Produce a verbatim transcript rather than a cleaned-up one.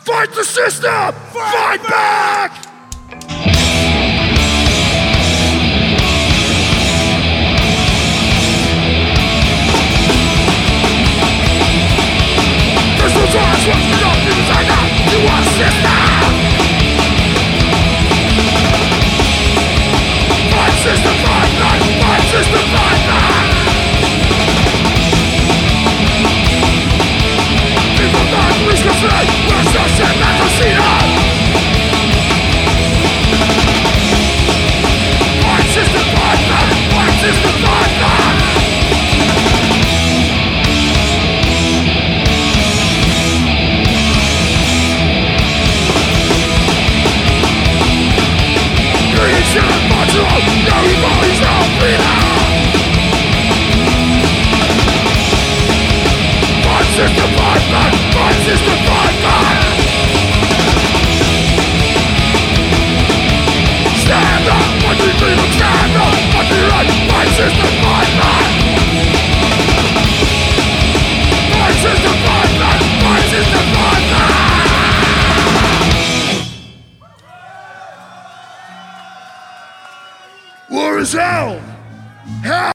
Fight the system! Fight back! There's no time for nothing inside out. You want a system! Fight system, fight back! Fight system, fight back! People die, police go free! We're so shit, that's a scene up! Fight system, fight back! Fight system, fight back! Creation, control, no evil is no freedom! Fight system, fight back! Fight system, fight back! Stand up, fight the freedom, stand up, fight the right! Fight system, fight back! Fight system, fight back! Fight system, fight back! War is hell! Hell!